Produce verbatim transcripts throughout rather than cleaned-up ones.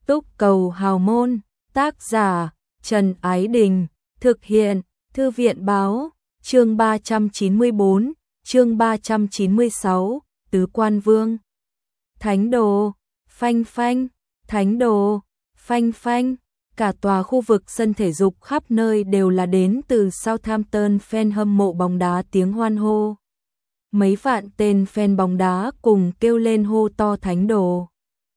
Túc Cầu Hào Môn, tác giả Trần Ái Đình, thực hiện Thư viện Báo, chương ba trăm chín mươi bốn, chương ba trăm chín mươi sáu, Tứ Quan Vương. Thánh Đồ, phanh phanh, Thánh Đồ, phanh phanh, cả tòa khu vực sân thể dục khắp nơi đều là đến từ Southampton fan hâm mộ bóng đá tiếng hoan hô. Mấy vạn tên fan bóng đá cùng kêu lên hô to Thánh Đồ.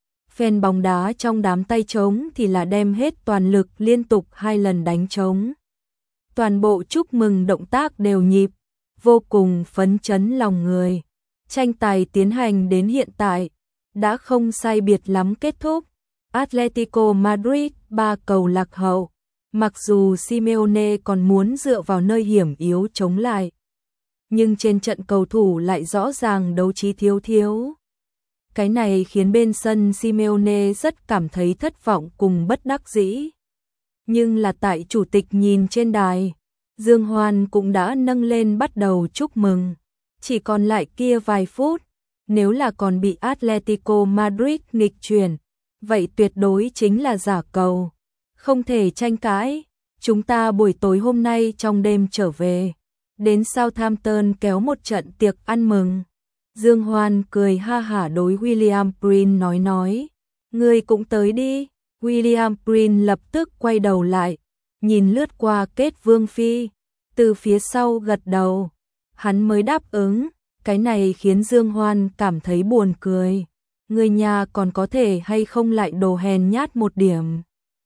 Fan bóng đá trong đám tay trống thì là đem hết toàn lực liên tục hai lần đánh trống. Toàn bộ chúc mừng động tác đều nhịp, vô cùng phấn chấn lòng người. Tranh tài tiến hành đến hiện tại, đã không sai biệt lắm kết thúc. Atletico Madrid ba cầu lạc hậu, mặc dù Simeone còn muốn dựa vào nơi hiểm yếu chống lại. Nhưng trên trận cầu thủ lại rõ ràng đấu trí thiếu thiếu. Cái này khiến bên sân Simeone rất cảm thấy thất vọng cùng bất đắc dĩ. Nhưng là tại chủ tịch nhìn trên đài, Dương Hoan cũng đã nâng lên bắt đầu chúc mừng. Chỉ còn lại kia vài phút, nếu là còn bị Atletico Madrid nghịch chuyển, vậy tuyệt đối chính là giả cầu. Không thể tranh cãi, chúng ta buổi tối hôm nay trong đêm trở về, đến Southampton kéo một trận tiệc ăn mừng. Dương Hoan cười ha hả đối William Prin nói nói, ngươi cũng tới đi. William Prin lập tức quay đầu lại, nhìn lướt qua Kết Vương Phi, từ phía sau gật đầu, hắn mới đáp ứng. Cái này khiến Dương Hoan cảm thấy buồn cười, người nhà còn có thể hay không lại đồ hèn nhát một điểm.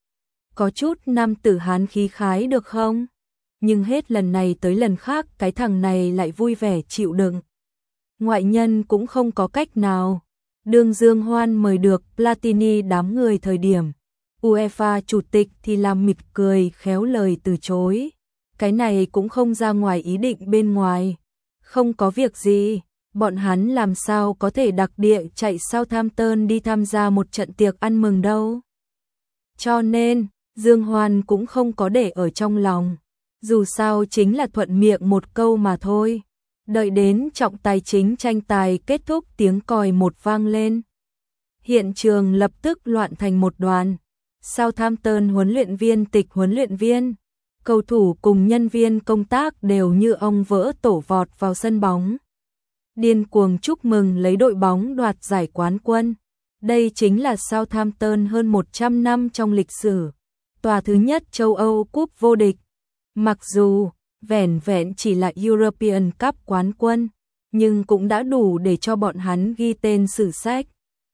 Có chút nam tử hán khí khái được không? Nhưng hết lần này tới lần khác cái thằng này lại vui vẻ chịu đựng. Ngoại nhân cũng không có cách nào. Đường Dương Hoan mời được Platini đám người thời điểm, UEFA chủ tịch thì làm mỉm cười khéo lời từ chối. Cái này cũng không ra ngoài ý định bên ngoài. Không có việc gì, bọn hắn làm sao có thể đặc địa chạy Southampton đi tham gia một trận tiệc ăn mừng đâu. Cho nên, Dương Hoan cũng không có để ở trong lòng. Dù sao chính là thuận miệng một câu mà thôi. Đợi đến trọng tài chính tranh tài kết thúc, tiếng còi một vang lên. Hiện trường lập tức loạn thành một đoàn. Southampton huấn luyện viên, tịch huấn luyện viên, cầu thủ cùng nhân viên công tác đều như ong vỡ tổ vọt vào sân bóng. Điên cuồng chúc mừng lấy đội bóng đoạt giải quán quân. Đây chính là Southampton hơn một trăm năm trong lịch sử, tòa thứ nhất châu Âu cúp vô địch. Mặc dù vẻn vẹn chỉ là European Cup quán quân, nhưng cũng đã đủ để cho bọn hắn ghi tên sử sách.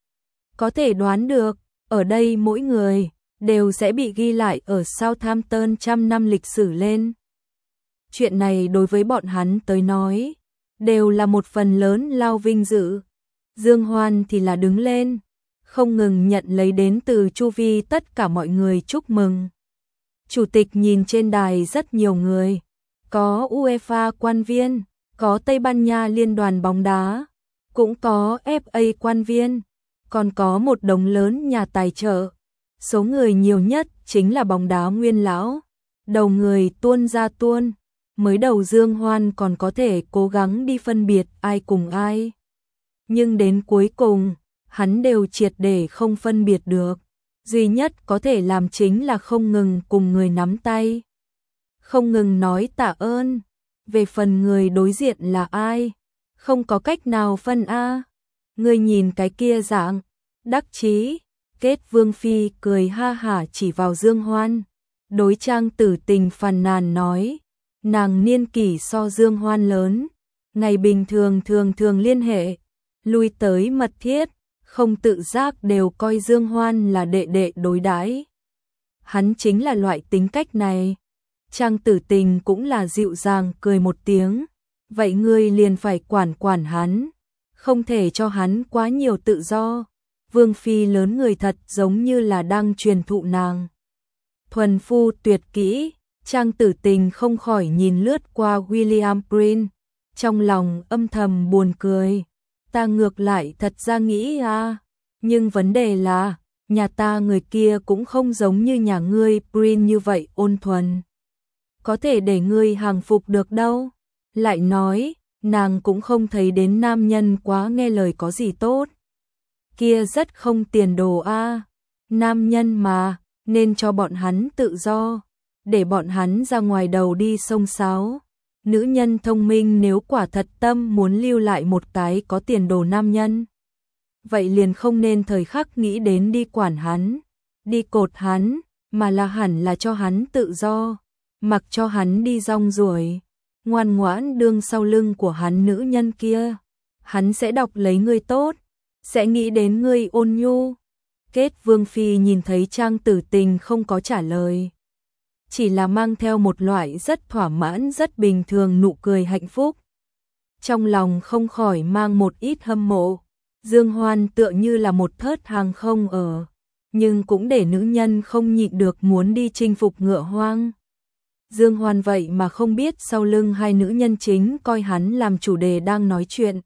Có thể đoán được, ở đây mỗi người đều sẽ bị ghi lại ở Southampton trăm năm lịch sử lên. Chuyện này đối với bọn hắn tới nói, đều là một phần lớn lao vinh dự. Dương Hoan thì là đứng lên, không ngừng nhận lấy đến từ chu vi tất cả mọi người chúc mừng. Chủ tịch nhìn trên đài rất nhiều người, có UEFA quan viên, có Tây Ban Nha liên đoàn bóng đá, cũng có ép a quan viên, còn có một đống lớn nhà tài trợ. Số người nhiều nhất chính là bóng đá nguyên lão, đầu người tuôn ra tuôn. Mới đầu Dương Hoan còn có thể cố gắng đi phân biệt ai cùng ai, nhưng đến cuối cùng, hắn đều triệt để không phân biệt được. Duy nhất có thể làm chính là không ngừng cùng người nắm tay, không ngừng nói tạ ơn. Về phần người đối diện là ai, không có cách nào phân a. Người nhìn cái kia dạng đắc chí. Kết Vương Phi cười ha hả chỉ vào Dương Hoan, đối Trang Tử Tình phàn nàn nói, nàng niên kỷ so Dương Hoan lớn, ngày bình thường thường thường liên hệ, lui tới mật thiết, không tự giác đều coi Dương Hoan là đệ đệ đối đãi. Hắn chính là loại tính cách này. Trang Tử Tình cũng là dịu dàng cười một tiếng, vậy ngươi liền phải quản quản hắn, không thể cho hắn quá nhiều tự do. Vương Phi lớn người thật giống như là đang truyền thụ nàng thuần phu tuyệt kỹ. Trang Tử Tình không khỏi nhìn lướt qua William Prin, trong lòng âm thầm buồn cười. Ta ngược lại thật ra nghĩ à, nhưng vấn đề là, nhà ta người kia cũng không giống như nhà ngươi Prin như vậy ôn thuần. Có thể để ngươi hàng phục được đâu. Lại nói, nàng cũng không thấy đến nam nhân quá nghe lời có gì tốt. Kia rất không tiền đồ a. Nam nhân mà, nên cho bọn hắn tự do, để bọn hắn ra ngoài đầu đi xông xáo. Nữ nhân thông minh nếu quả thật tâm muốn lưu lại một cái có tiền đồ nam nhân, vậy liền không nên thời khắc nghĩ đến đi quản hắn, đi cột hắn, mà là hẳn là cho hắn tự do, mặc cho hắn đi rong ruổi, ngoan ngoãn đương sau lưng của hắn nữ nhân kia. Hắn sẽ đọc lấy ngươi tốt, sẽ nghĩ đến ngươi ôn nhu. Kết Vương Phi nhìn thấy Trang Tử Tình không có trả lời, chỉ là mang theo một loại rất thỏa mãn rất bình thường nụ cười hạnh phúc. Trong lòng không khỏi mang một ít hâm mộ, Dương Hoan tựa như là một thớt hàng không ở, nhưng cũng để nữ nhân không nhịn được muốn đi chinh phục ngựa hoang. Dương Hoan vậy mà không biết sau lưng hai nữ nhân chính coi hắn làm chủ đề đang nói chuyện.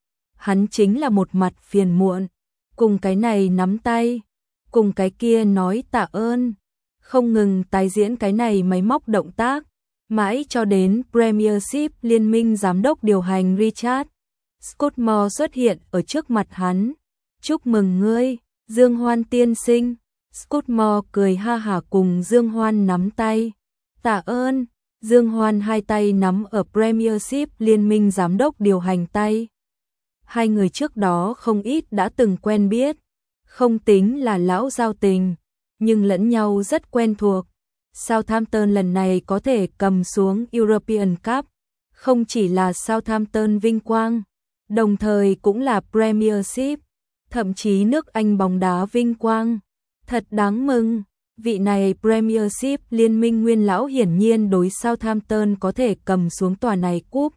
Hắn chính là một mặt phiền muộn, cùng cái này nắm tay, cùng cái kia nói tạ ơn, không ngừng tái diễn cái này máy móc động tác, mãi cho đến Premiership liên minh giám đốc điều hành Richard Scottmore xuất hiện ở trước mặt hắn. Chúc mừng ngươi, Dương Hoan tiên sinh. Scottmore cười ha hả cùng Dương Hoan nắm tay. Tạ ơn. Dương Hoan hai tay nắm ở Premiership liên minh giám đốc điều hành tay. Hai người trước đó không ít đã từng quen biết, không tính là lão giao tình, nhưng lẫn nhau rất quen thuộc. Southampton lần này có thể cầm xuống European Cup, không chỉ là Southampton vinh quang, đồng thời cũng là Premiership, thậm chí nước Anh bóng đá vinh quang. Thật đáng mừng, vị này Premiership liên minh nguyên lão hiển nhiên đối Southampton có thể cầm xuống tòa này cúp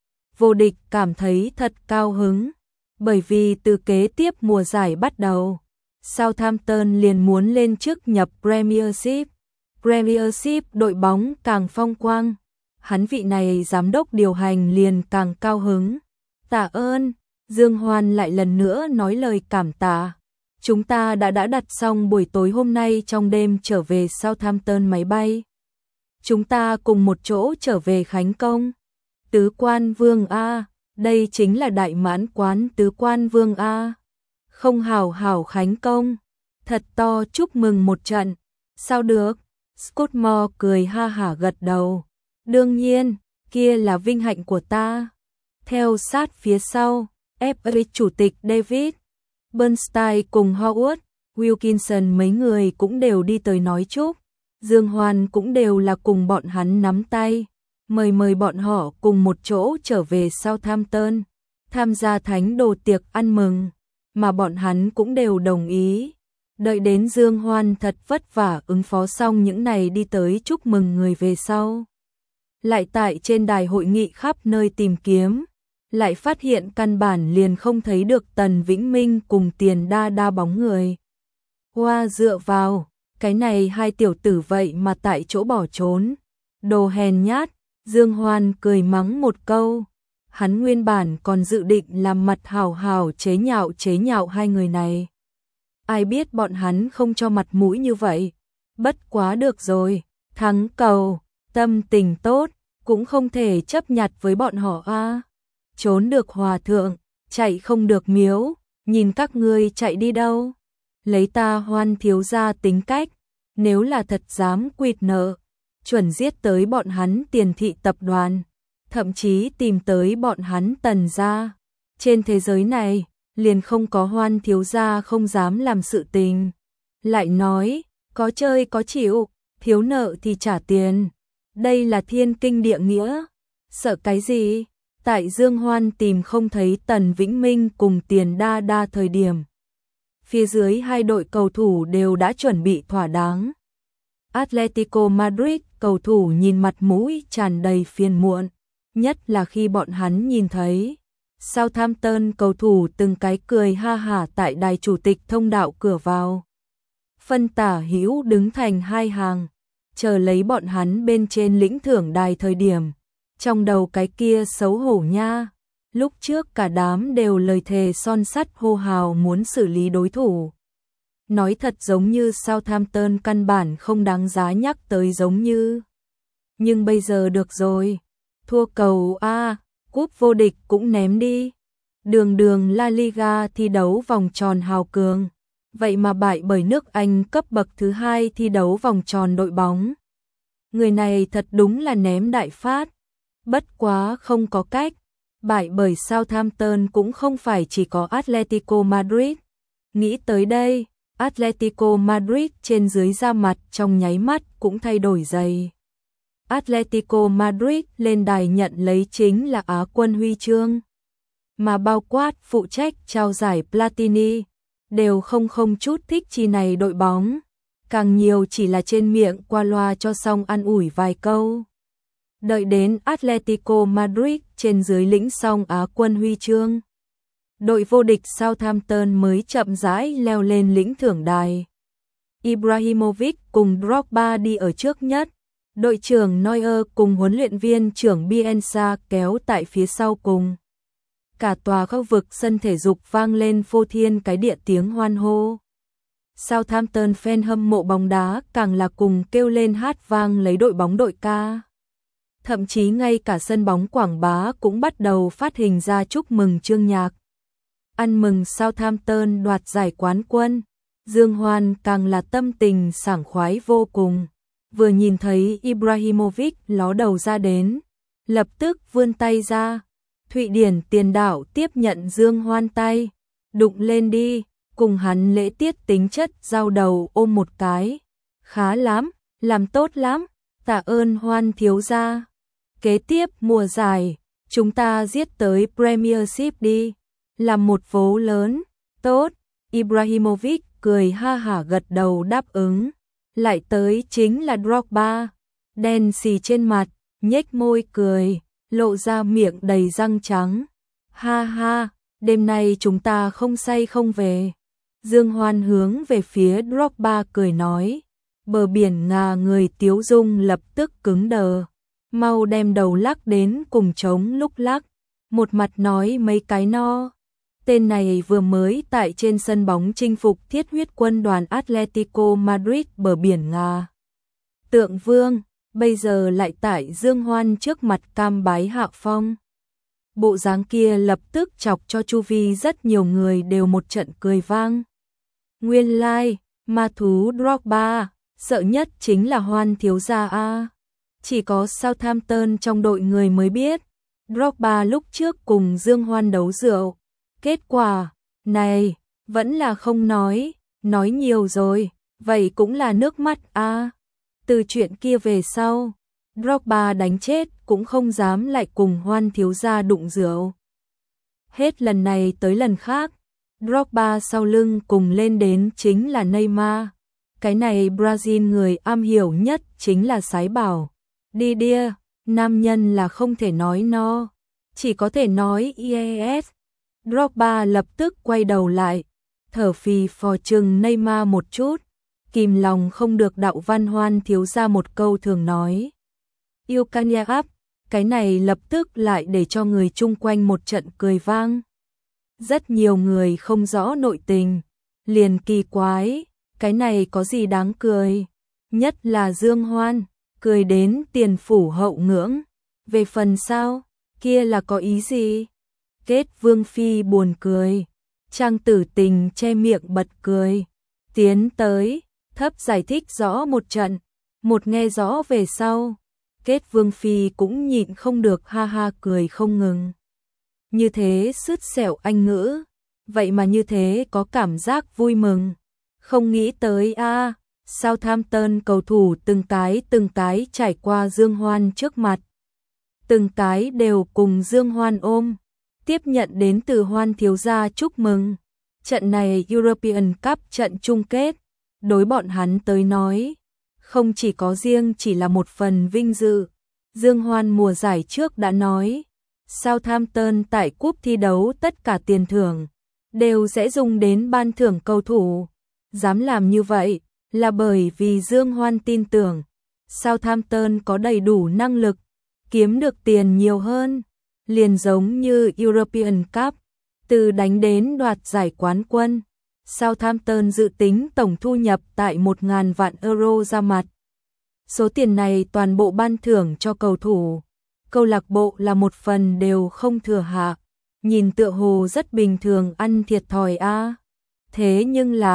vô địch cảm thấy thật cao hứng, bởi vì từ kế tiếp mùa giải bắt đầu, Southampton liền muốn lên chức nhập Premiership. Premiership đội bóng càng phong quang, hắn vị này giám đốc điều hành liền càng cao hứng. Tạ ơn, Dương Hoan lại lần nữa nói lời cảm tạ. Chúng ta đã đã đặt xong buổi tối hôm nay trong đêm trở về Southampton máy bay. Chúng ta cùng một chỗ trở về Khánh Công. Tứ Quan Vương A, đây chính là đại mãn quán Tứ Quan Vương A. Không hảo hảo Khánh Công, thật to chúc mừng một trận. Sao được? Scottmore cười ha hả gật đầu. Đương nhiên, kia là vinh hạnh của ta. Theo sát phía sau, ép a chủ tịch David Bernstein cùng Howard Wilkinson mấy người cũng đều đi tới nói chúc. Dương Hoan cũng đều là cùng bọn hắn nắm tay, mời mời bọn họ cùng một chỗ trở về Southampton, tham gia thánh đồ tiệc ăn mừng, mà bọn hắn cũng đều đồng ý. Đợi đến Dương Hoan thật vất vả ứng phó xong những này đi tới chúc mừng người về sau. Lại tại trên đài hội nghị khắp nơi tìm kiếm, lại phát hiện căn bản liền không thấy được Tần Vĩnh Minh cùng Tiền Đa Đa bóng người. Hoa dựa vào, cái này hai tiểu tử vậy mà tại chỗ bỏ trốn. Đồ hèn nhát, Dương Hoan cười mắng một câu. Hắn nguyên bản còn dự định làm mặt hào hào chế nhạo chế nhạo hai người này. Ai biết bọn hắn không cho mặt mũi như vậy. Bất quá được rồi, thắng cầu, tâm tình tốt, cũng không thể chấp nhặt với bọn họ a. Trốn được hòa thượng, chạy không được miếu, nhìn các ngươi chạy đi đâu. Lấy ta Hoan thiếu gia tính cách, nếu là thật dám quỵt nợ, chuẩn giết tới bọn hắn Tiền thị tập đoàn, thậm chí tìm tới bọn hắn Tần gia. Trên thế giới này, liền không có Hoan thiếu gia không dám làm sự tình. Lại nói, có chơi có chịu, thiếu nợ thì trả tiền. Đây là thiên kinh địa nghĩa. Sợ cái gì? Tại Dương Hoan tìm không thấy Tần Vĩnh Minh cùng Tiền Đa Đa thời điểm, phía dưới hai đội cầu thủ đều đã chuẩn bị thỏa đáng. Atletico Madrid cầu thủ nhìn mặt mũi tràn đầy phiền muộn, nhất là khi bọn hắn nhìn thấy Southampton cầu thủ từng cái cười ha hả tại đài chủ tịch thông đạo cửa vào. Phân tả hữu đứng thành hai hàng, chờ lấy bọn hắn bên trên lĩnh thưởng đài thời điểm. Trong đầu cái kia xấu hổ nha, lúc trước cả đám đều lời thề son sắt hô hào muốn xử lý đối thủ. Nói thật giống như Southampton căn bản không đáng giá nhắc tới giống như. Nhưng bây giờ được rồi, thua cầu A, cúp vô địch cũng ném đi. Đường đường La Liga thi đấu vòng tròn hào cường, vậy mà bại bởi nước Anh cấp bậc thứ hai thi đấu vòng tròn đội bóng. Người này thật đúng là ném đại phát, bất quá không có cách, bại bởi Southampton cũng không phải chỉ có Atletico Madrid. Nghĩ tới đây, Atletico Madrid trên dưới da mặt trong nháy mắt cũng thay đổi giày. Atletico Madrid lên đài nhận lấy chính là Á quân huy chương, mà bao quát phụ trách trao giải Platini, đều không không chút thích chi này đội bóng, càng nhiều chỉ là trên miệng qua loa cho xong an ủi vài câu. Đợi đến Atletico Madrid trên dưới lĩnh xong Á quân huy chương, đội vô địch Southampton mới chậm rãi leo lên lĩnh thưởng đài. Ibrahimovic cùng Drogba đi ở trước nhất, đội trưởng Neuer cùng huấn luyện viên trưởng Bielsa kéo tại phía sau cùng. Cả tòa khu vực sân thể dục vang lên phô thiên cái địa tiếng hoan hô. Southampton fan hâm mộ bóng đá càng là cùng kêu lên hát vang lấy đội bóng đội ca. Thậm chí ngay cả sân bóng quảng bá cũng bắt đầu phát hình ra chúc mừng chương nhạc. Ăn mừng Southampton đoạt giải quán quân, Dương Hoan càng là tâm tình sảng khoái vô cùng. Vừa nhìn thấy Ibrahimovic ló đầu ra đến, lập tức vươn tay ra. Thụy Điển tiền đạo tiếp nhận Dương Hoan tay, đụng lên đi, cùng hắn lễ tiết tính chất giao đầu ôm một cái. Khá lắm, làm tốt lắm, tạ ơn Hoan thiếu gia. Kế tiếp mùa giải, chúng ta giết tới Premiership đi, làm một vố lớn, tốt. Ibrahimovic cười ha hả gật đầu đáp ứng. Lại tới chính là Drogba, đen xì trên mặt, nhếch môi cười, lộ ra miệng đầy răng trắng. Ha ha, đêm nay chúng ta không say không về. Dương Hoan hướng về phía Drogba cười nói. Bờ biển ngà người tiếu dung lập tức cứng đờ, mau đem đầu lắc đến cùng trống lúc lắc, một mặt nói mấy cái no. Tên này vừa mới tại trên sân bóng chinh phục thiết huyết quân đoàn Atletico Madrid bờ biển ngà. Tượng vương, bây giờ lại tại Dương Hoan trước mặt cam bái hạ phong. Bộ dáng kia lập tức chọc cho chu vi rất nhiều người đều một trận cười vang. Nguyên lai, like, ma thú Drogba, sợ nhất chính là Hoan thiếu gia a. Chỉ có Southampton trong đội người mới biết, Drogba lúc trước cùng Dương Hoan đấu rượu. Kết quả, này, vẫn là không nói, nói nhiều rồi, vậy cũng là nước mắt a. Từ chuyện kia về sau, Drogba đánh chết cũng không dám lại cùng Hoan thiếu gia đụng rượu. Hết lần này tới lần khác, Drogba sau lưng cùng lên đến chính là Neymar. Cái này Brazil người am hiểu nhất chính là sái bảo. Đi đia, nam nhân là không thể nói no, chỉ có thể nói yes. Drogba lập tức quay đầu lại, thở phì phò chừng Neymar một chút, kìm lòng không được đạo Văn Hoan thiếu ra một câu thường nói. Yêu Kanye áp, cái này lập tức lại để cho người chung quanh một trận cười vang. Rất nhiều người không rõ nội tình, liền kỳ quái, cái này có gì đáng cười, nhất là Dương Hoan, cười đến tiền phủ hậu ngưỡng. Về phần sau, kia là có ý gì? Kết Vương Phi buồn cười, Trang Tử Tình che miệng bật cười, tiến tới, thấp giải thích rõ một trận, một nghe rõ về sau, Kết Vương Phi cũng nhịn không được ha ha cười không ngừng. Như thế sứt sẹo anh ngữ, vậy mà như thế có cảm giác vui mừng, không nghĩ tới a. À, Southampton cầu thủ từng cái từng cái trải qua Dương Hoan trước mặt, từng cái đều cùng Dương Hoan ôm, tiếp nhận đến từ Hoan thiếu gia chúc mừng. Trận này European Cup trận chung kết, đối bọn hắn tới nói, không chỉ có riêng chỉ là một phần vinh dự. Dương Hoan mùa giải trước đã nói, Southampton tại cúp thi đấu tất cả tiền thưởng đều sẽ dùng đến ban thưởng cầu thủ. Dám làm như vậy là bởi vì Dương Hoan tin tưởng Southampton có đầy đủ năng lực kiếm được tiền nhiều hơn. Liền giống như European Cup, từ đánh đến đoạt giải quán quân, Southampton dự tính tổng thu nhập tại một nghìn vạn euro ra mặt. Số tiền này toàn bộ ban thưởng cho cầu thủ, câu lạc bộ là một phần đều không thừa hạ, nhìn tựa hồ rất bình thường ăn thiệt thòi a. Thế nhưng là,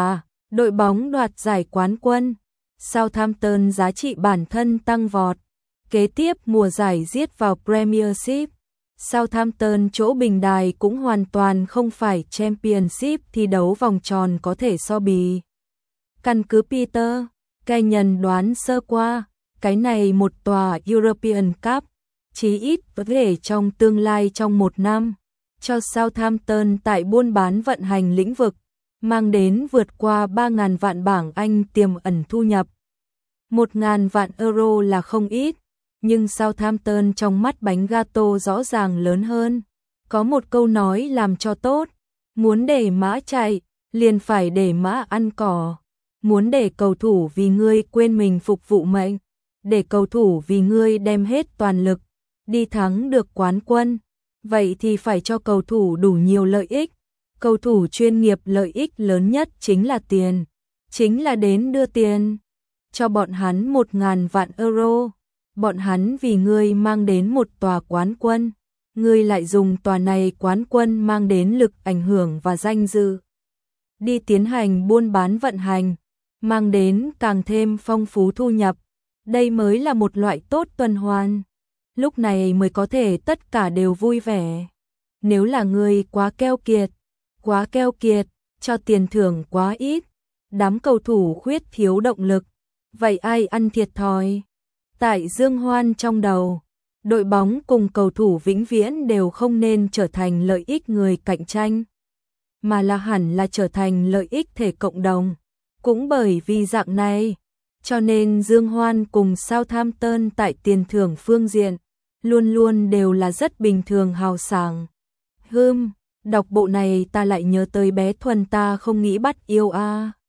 Đội bóng đoạt giải quán quân. Southampton giá trị bản thân tăng vọt. Kế tiếp mùa giải giết vào Premiership. Southampton chỗ bình đài cũng hoàn toàn không phải Championship thi đấu vòng tròn có thể so bì. Căn cứ Peter Kenyon đoán sơ qua, cái này một tòa European Cup, chí ít có thể trong tương lai trong một năm, cho Southampton tại buôn bán vận hành lĩnh vực, mang đến vượt qua ba nghìn vạn bảng Anh tiềm ẩn thu nhập. một nghìn vạn euro là không ít, nhưng Southampton trong mắt bánh gato rõ ràng lớn hơn. Có một câu nói làm cho tốt, muốn để mã chạy, liền phải để mã ăn cỏ. Muốn để cầu thủ vì ngươi quên mình phục vụ mệnh, để cầu thủ vì ngươi đem hết toàn lực, đi thắng được quán quân, vậy thì phải cho cầu thủ đủ nhiều lợi ích. Cầu thủ chuyên nghiệp lợi ích lớn nhất chính là tiền, chính là đến đưa tiền cho bọn hắn một ngàn vạn euro. Bọn hắn vì ngươi mang đến một tòa quán quân, ngươi lại dùng tòa này quán quân mang đến lực ảnh hưởng và danh dự, đi tiến hành buôn bán vận hành, mang đến càng thêm phong phú thu nhập. Đây mới là một loại tốt tuần hoàn. Lúc này mới có thể tất cả đều vui vẻ. Nếu là ngươi quá keo kiệt, quá keo kiệt, cho tiền thưởng quá ít, đám cầu thủ khuyết thiếu động lực, vậy ai ăn thiệt thòi? Tại Dương Hoan trong đầu, đội bóng cùng cầu thủ vĩnh viễn đều không nên trở thành lợi ích người cạnh tranh, mà là hẳn là trở thành lợi ích thể cộng đồng. Cũng bởi vì dạng này, cho nên Dương Hoan cùng Southampton tại tiền thưởng phương diện, luôn luôn đều là rất bình thường hào sảng. Hừm, đọc bộ này ta lại nhớ tới bé Thuần ta không nghĩ bắt yêu a. À.